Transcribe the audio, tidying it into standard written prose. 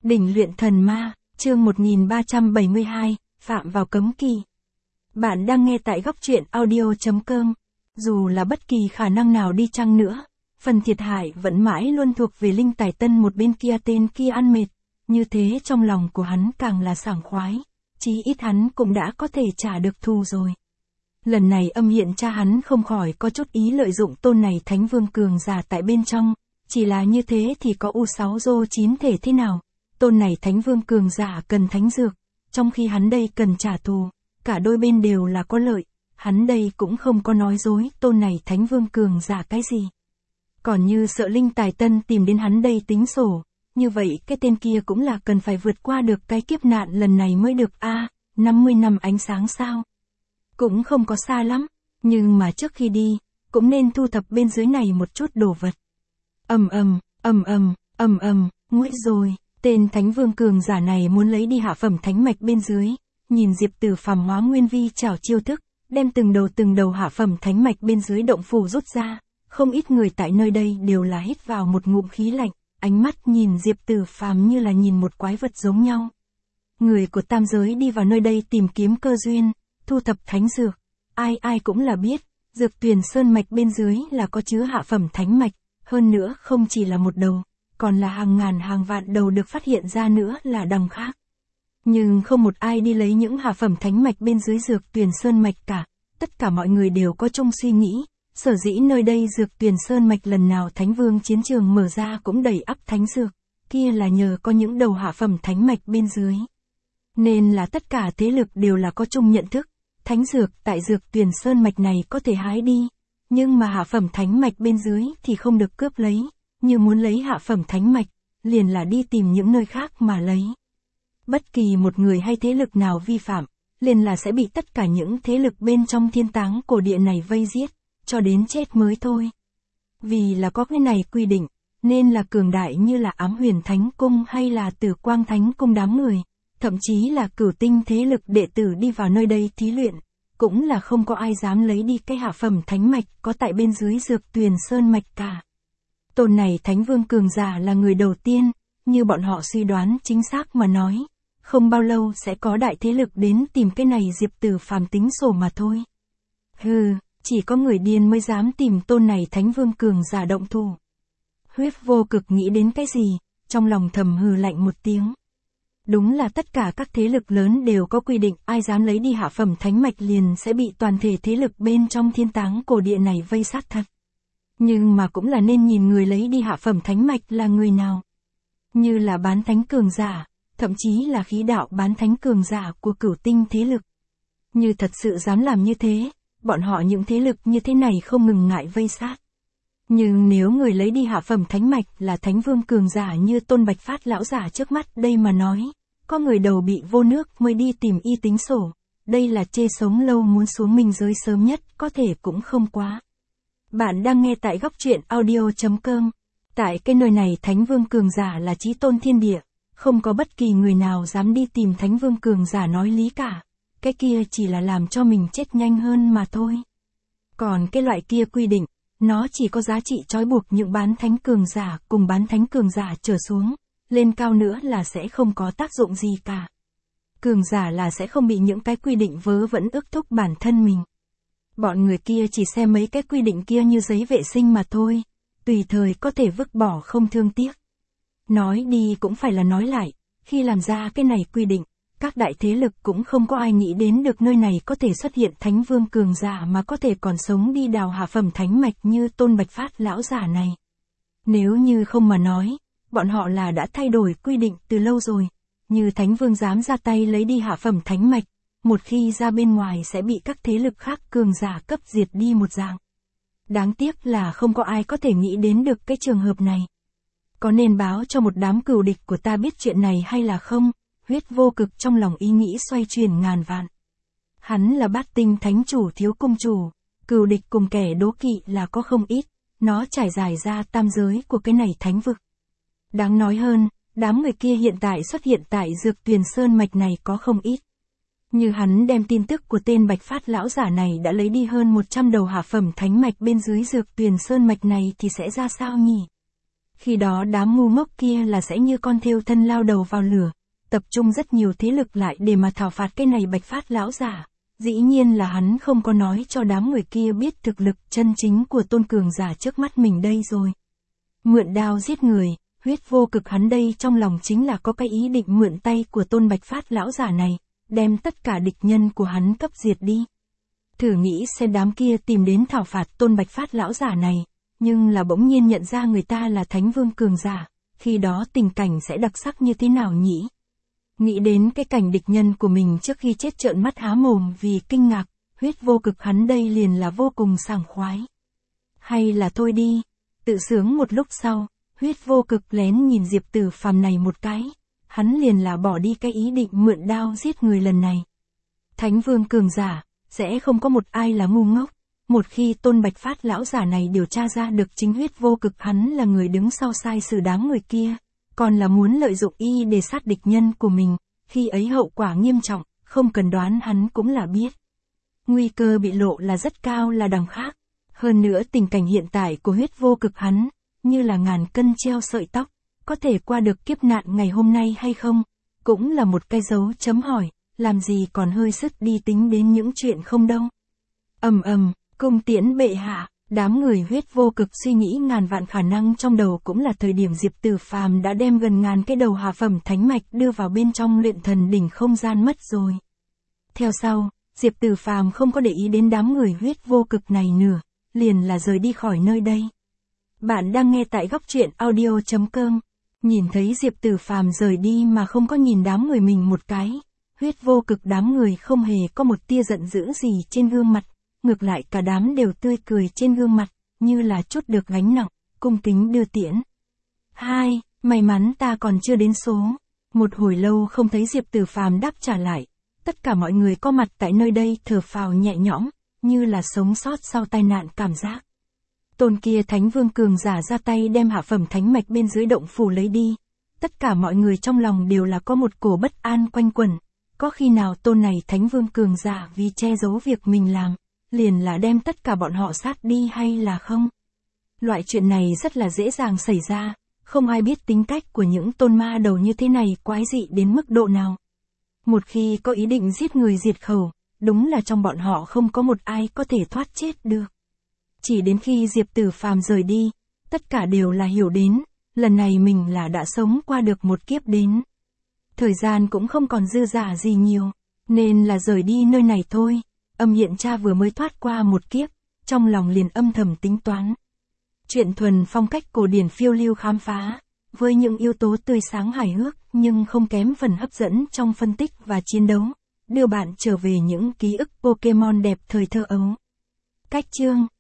Đỉnh luyện thần ma, chương 1372, phạm vào cấm kỵ. Bạn đang nghe tại góc truyện audio.com. Dù là bất kỳ khả năng nào đi chăng nữa, phần thiệt hại vẫn mãi luôn thuộc về Linh Tài Tân một bên kia tên kia ăn mệt. Như thế trong lòng của hắn càng là sảng khoái, chí ít hắn cũng đã có thể trả được thù rồi. Lần này âm hiện cha hắn không khỏi có chút ý lợi dụng tôn này thánh vương cường giả tại bên trong, chỉ là như thế thì có U6 Dô 9 thể thế nào. Tôn này thánh vương cường giả cần thánh dược, trong khi hắn đây cần trả thù, cả đôi bên đều là có lợi, hắn đây cũng không có nói dối tôn này thánh vương cường giả cái gì. Còn như sợ Linh Tài Tân tìm đến hắn đây tính sổ, như vậy cái tên kia cũng là cần phải vượt qua được cái kiếp nạn lần này mới được 50 năm ánh sáng sao. Cũng không có xa lắm, nhưng mà trước khi đi, cũng nên thu thập bên dưới này một chút đồ vật. Nguội rồi. Tên thánh vương cường giả này muốn lấy đi hạ phẩm thánh mạch bên dưới, nhìn Diệp Tử Phàm hóa nguyên vi chảo chiêu thức, đem từng đầu hạ phẩm thánh mạch bên dưới động phủ rút ra, không ít người tại nơi đây đều là hít vào một ngụm khí lạnh, ánh mắt nhìn Diệp Tử Phàm như là nhìn một quái vật giống nhau. Người của tam giới đi vào nơi đây tìm kiếm cơ duyên, thu thập thánh dược, ai cũng là biết, Dược Tuyền Sơn mạch bên dưới là có chứa hạ phẩm thánh mạch, hơn nữa không chỉ là một đầu, còn là hàng ngàn hàng vạn đầu được phát hiện ra nữa là đằng khác. Nhưng không một ai đi lấy những hạ phẩm thánh mạch bên dưới Dược Tuyền Sơn mạch cả, tất cả mọi người đều có chung suy nghĩ, sở dĩ nơi đây Dược Tuyền Sơn mạch lần nào thánh vương chiến trường mở ra cũng đầy ắp thánh dược, kia là nhờ có những đầu hạ phẩm thánh mạch bên dưới. Nên là tất cả thế lực đều là có chung nhận thức, thánh dược tại Dược Tuyền Sơn mạch này có thể hái đi, nhưng mà hạ phẩm thánh mạch bên dưới thì không được cướp lấy. Như muốn lấy hạ phẩm thánh mạch, liền là đi tìm những nơi khác mà lấy. Bất kỳ một người hay thế lực nào vi phạm, liền là sẽ bị tất cả những thế lực bên trong thiên táng cổ địa này vây giết, cho đến chết mới thôi. Vì là có cái này quy định, nên là cường đại như là Ám Huyền Thánh Cung hay là Tử Quang Thánh Cung đám người, thậm chí là Cửu Tinh thế lực đệ tử đi vào nơi đây thí luyện, cũng là không có ai dám lấy đi cái hạ phẩm thánh mạch có tại bên dưới Dược Tuyền Sơn mạch cả. Tôn này thánh vương cường giả là người đầu tiên, như bọn họ suy đoán chính xác mà nói, không bao lâu sẽ có đại thế lực đến tìm cái này Diệp Tử Phàm tính sổ mà thôi. Chỉ có người điên mới dám tìm tôn này thánh vương cường giả động thủ. Huyết Vô Cực nghĩ đến cái gì, trong lòng thầm hừ lạnh một tiếng. Đúng là tất cả các thế lực lớn đều có quy định ai dám lấy đi hạ phẩm thánh mạch liền sẽ bị toàn thể thế lực bên trong thiên táng cổ địa này vây sát thật. Nhưng mà cũng là nên nhìn người lấy đi hạ phẩm thánh mạch là người nào. Như là bán thánh cường giả, thậm chí là khí đạo bán thánh cường giả của Cửu Tinh thế lực. Như thật sự dám làm như thế, bọn họ những thế lực như thế này không ngừng ngại vây sát. Nhưng nếu người lấy đi hạ phẩm thánh mạch là thánh vương cường giả như Tôn Bạch Phát lão giả trước mắt đây mà nói, có người đầu bị vô nước mới đi tìm y tính sổ, đây là chê sống lâu muốn xuống minh giới sớm nhất có thể cũng không quá. Bạn đang nghe tại góc truyện audio.com. Tại cái nơi này thánh vương cường giả là chí tôn thiên địa, không có bất kỳ người nào dám đi tìm thánh vương cường giả nói lý cả. Cái kia chỉ là làm cho mình chết nhanh hơn mà thôi. Còn cái loại kia quy định, nó chỉ có giá trị trói buộc những bán thánh cường giả cùng bán thánh cường giả trở xuống, lên cao nữa là sẽ không có tác dụng gì cả. Cường giả là sẽ không bị những cái quy định vớ vẩn ước thúc bản thân mình. Bọn người kia chỉ xem mấy cái quy định kia như giấy vệ sinh mà thôi, tùy thời có thể vứt bỏ không thương tiếc. Nói đi cũng phải là nói lại, khi làm ra cái này quy định, các đại thế lực cũng không có ai nghĩ đến được nơi này có thể xuất hiện thánh vương cường giả mà có thể còn sống đi đào hạ phẩm thánh mạch như Tôn Bạch Phát lão giả này. Nếu như không mà nói, bọn họ là đã thay đổi quy định từ lâu rồi, như thánh vương dám ra tay lấy đi hạ phẩm thánh mạch, một khi ra bên ngoài sẽ bị các thế lực khác cường giả cấp diệt đi một dạng. Đáng tiếc là không có ai có thể nghĩ đến được cái trường hợp này. Có nên báo cho một đám cừu địch của ta biết chuyện này hay là không? Huyết Vô Cực trong lòng ý nghĩ xoay chuyển ngàn vạn. Hắn là Bát Tinh thánh chủ thiếu cung chủ, cừu địch cùng kẻ đố kỵ là có không ít, nó trải dài ra tam giới của cái này thánh vực. Đáng nói hơn, đám người kia hiện tại xuất hiện tại Dược Tuyền Sơn mạch này có không ít. Như hắn đem tin tức của tên Bạch Phát lão giả này đã lấy đi hơn 100 đầu hạ phẩm thánh mạch bên dưới Dược Tuyền Sơn mạch này thì sẽ ra sao nhỉ? Khi đó đám ngu ngốc kia là sẽ như con thêu thân lao đầu vào lửa, tập trung rất nhiều thế lực lại để mà thảo phạt cái này Bạch Phát lão giả. Dĩ nhiên là hắn không có nói cho đám người kia biết thực lực chân chính của tôn cường giả trước mắt mình đây rồi. Mượn đao giết người, huyết vô cực hắn đây trong lòng chính là có cái ý định mượn tay của tôn Bạch Phát lão giả này, đem tất cả địch nhân của hắn cấp diệt đi. Thử nghĩ xem đám kia tìm đến thảo phạt tôn Bạch Phát lão giả này, nhưng là bỗng nhiên nhận ra người ta là Thánh Vương cường giả, khi đó tình cảnh sẽ đặc sắc như thế nào nhỉ? Nghĩ đến cái cảnh địch nhân của mình trước khi chết trợn mắt há mồm vì kinh ngạc, huyết vô cực hắn đây liền là vô cùng sảng khoái. Hay là thôi đi, tự sướng một lúc sau, huyết vô cực lén nhìn Diệp Tử Phàm này một cái, hắn liền là bỏ đi cái ý định mượn đao giết người lần này. Thánh Vương cường giả, sẽ không có một ai là ngu ngốc. Một khi tôn Bạch Phát lão giả này điều tra ra được chính huyết vô cực hắn là người đứng sau sai xử đám người kia, còn là muốn lợi dụng y để sát địch nhân của mình, khi ấy hậu quả nghiêm trọng, không cần đoán hắn cũng là biết. Nguy cơ bị lộ là rất cao là đằng khác. Hơn nữa tình cảnh hiện tại của huyết vô cực hắn, như là ngàn cân treo sợi tóc, có thể qua được kiếp nạn ngày hôm nay hay không, cũng là một cái dấu chấm hỏi, làm gì còn hơi sức đi tính đến những chuyện không đâu. Cung tiễn bệ hạ, đám người huyết vô cực suy nghĩ ngàn vạn khả năng trong đầu cũng là thời điểm Diệp Tử Phàm đã đem gần ngàn cái đầu hạ phẩm thánh mạch đưa vào bên trong luyện thần đỉnh không gian mất rồi. Theo sau, Diệp Tử Phàm không có để ý đến đám người huyết vô cực này nữa, liền là rời đi khỏi nơi đây. Bạn đang nghe tại góc truyện audio.com. Nhìn thấy Diệp Tử Phàm rời đi mà không có nhìn đám người mình một cái, huyết vô cực đám người không hề có một tia giận dữ gì trên gương mặt, ngược lại cả đám đều tươi cười trên gương mặt, như là trút được gánh nặng, cung kính đưa tiễn. May mắn ta còn chưa đến số. Một hồi lâu không thấy Diệp Tử Phàm đáp trả lại, tất cả mọi người có mặt tại nơi đây thở phào nhẹ nhõm, như là sống sót sau tai nạn cảm giác. Tôn kia Thánh Vương cường giả ra tay đem hạ phẩm thánh mạch bên dưới động phủ lấy đi. Tất cả mọi người trong lòng đều là có một cổ bất an quanh quẩn. Có khi nào tôn này Thánh Vương cường giả vì che giấu việc mình làm, liền là đem tất cả bọn họ sát đi hay là không? Loại chuyện này rất là dễ dàng xảy ra, không ai biết tính cách của những tôn ma đầu như thế này quái dị đến mức độ nào. Một khi có ý định giết người diệt khẩu, đúng là trong bọn họ không có một ai có thể thoát chết được. Chỉ đến khi Diệp Tử Phàm rời đi, tất cả đều là hiểu đến, lần này mình là đã sống qua được một kiếp đến. Thời gian cũng không còn dư dả gì nhiều, nên là rời đi nơi này thôi. Âm Hiện Cha vừa mới thoát qua một kiếp, trong lòng liền âm thầm tính toán. Chuyện thuần phong cách cổ điển phiêu lưu khám phá, với những yếu tố tươi sáng hài hước nhưng không kém phần hấp dẫn trong phân tích và chiến đấu, đưa bạn trở về những ký ức Pokemon đẹp thời thơ ấu. Cách chương